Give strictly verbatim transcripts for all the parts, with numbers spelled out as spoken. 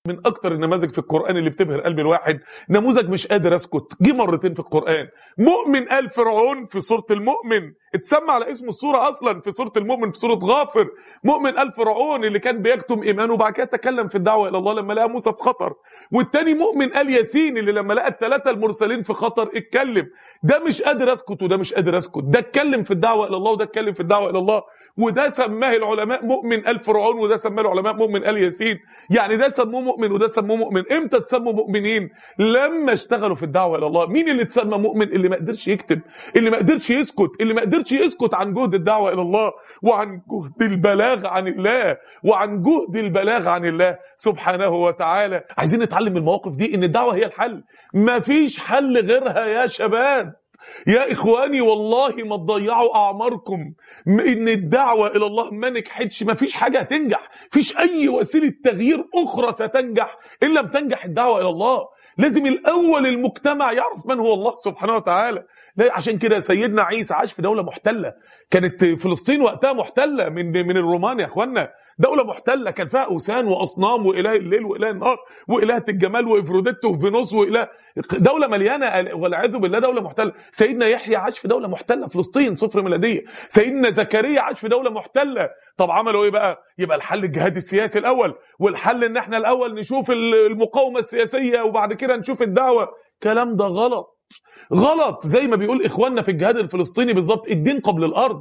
من اكتر النماذج في القرآن اللي بتبهر قلب الواحد نموذج مش قادر اسكت، جه مرتين في القرآن. مؤمن قال فرعون في سورة المؤمن، اتسمى على اسم السورة اصلا في سورة المؤمن في سورة غافر. مؤمن قال فرعون اللي كان بيكتم ايمانه وبعد كده تكلم في الدعوة الى الله لما لقى موسى في خطر. والتاني مؤمن قال ياسين اللي لما لقى الثلاثة المرسلين في خطر اتكلم. ده مش قادر اسكت وده مش قادر اسكت، ده اتكلم في الدعوة الى الله وده اتكلم في الدعوة الى الله. وده سماه العلماء مؤمن قال فرعون وده سماه العلماء مؤمن قال ياسين. يعني ده سموه مؤمن وده سموه مؤمن. امتى تسموا مؤمنين؟ لما اشتغلوا في الدعوه الى الله. مين اللي تسمى مؤمن؟ اللي ما قدرش يكتب، اللي ما قدرش يسكت، اللي ما قدرش يسكت عن جهد الدعوه الى الله وعن جهد البلاغ عن الله وعن جهد البلاغ عن الله سبحانه وتعالى. عايزين نتعلم من المواقف دي ان الدعوه هي الحل، ما فيش حل غيرها يا شباب. يا اخواني والله ما تضيعوا اعماركم ان الدعوه الى الله ما نجحتش. ما فيش حاجه هتنجح، فيش اي وسيله تغيير اخرى ستنجح الا بتنجح الدعوه الى الله. لازم الاول المجتمع يعرف من هو الله سبحانه وتعالى. عشان كده سيدنا عيسى عاش في دوله محتله، كانت فلسطين وقتها محتله من من الرومان يا اخوانا. دولة محتلة كان فيها أوثان وأصنام وإله الليل وإله النهار وإلهة الجمال وإفروديت وفينوس وإله، دولة مليانة والعياذ بالله، دولة محتلة. سيدنا يحيى عاش في دولة محتلة فلسطين صفر ميلادية. سيدنا زكريا عاش في دولة محتلة. طب عملوا إيه بقى؟ يبقى الحل الجهاد السياسي الأول، والحل إن إحنا الأول نشوف المقاومة السياسية وبعد كده نشوف الدعوة. كلام ده غلط غلط. زي ما بيقول اخواننا في الجهاد الفلسطيني بالظبط، الدين قبل الارض.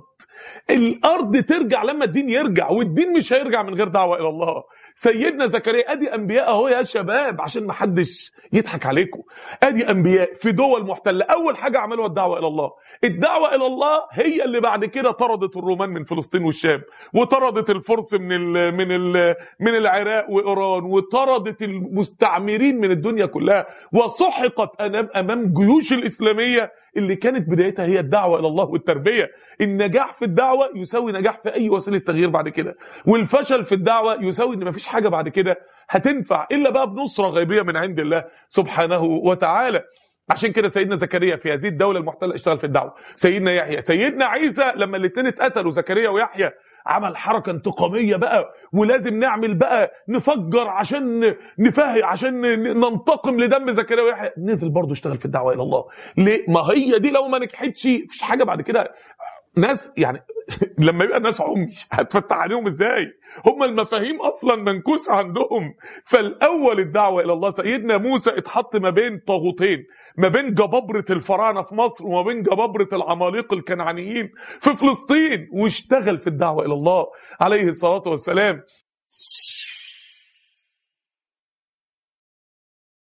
الارض ترجع لما الدين يرجع، والدين مش هيرجع من غير دعوه الى الله. سيدنا زكريا ادي انبياء اهو يا شباب عشان ما حدش يضحك عليكم. ادي انبياء في دول محتله، اول حاجه عملوها الدعوه الى الله. الدعوه الى الله هي اللي بعد كده طردت الرومان من فلسطين والشام، وطردت الفرس من ال من ال من العراق وايران، وطردت المستعمرين من الدنيا كلها، وسحقت امام امام جيوش الاسلاميه اللي كانت بدايتها هي الدعوه الى الله والتربيه. النجاح في الدعوه يساوي نجاح في اي وسيله تغيير بعد كده، والفشل في الدعوه يساوي ان مفيش حاجه بعد كده هتنفع الا بقى بنصره غيبيه من عند الله سبحانه وتعالى. عشان كده سيدنا زكريا في هذه الدوله المحتله اشتغل في الدعوه. سيدنا يحيى، سيدنا عيسى لما الاثنين اتقتلوا زكريا ويحيى عمل حركه انتقاميه بقى، ولازم نعمل بقى نفجر عشان نفهم عشان ننتقم لدم زكريا ويحيى. نزل برضه اشتغل في الدعوه الى الله. ليه؟ ما هي دي لو ما نجحتش مفيش حاجه بعد كده. ناس يعني لما يبقى الناس عمي هتفتح عليهم ازاي؟ هم المفاهيم اصلا منكوسه عندهم. فالاول الدعوه الى الله. سيدنا موسى اتحط ما بين طاغوتين، ما بين جبابره الفراعنه في مصر وما بين جبابره العماليق الكنعانيين في فلسطين، واشتغل في الدعوه الى الله عليه الصلاه والسلام.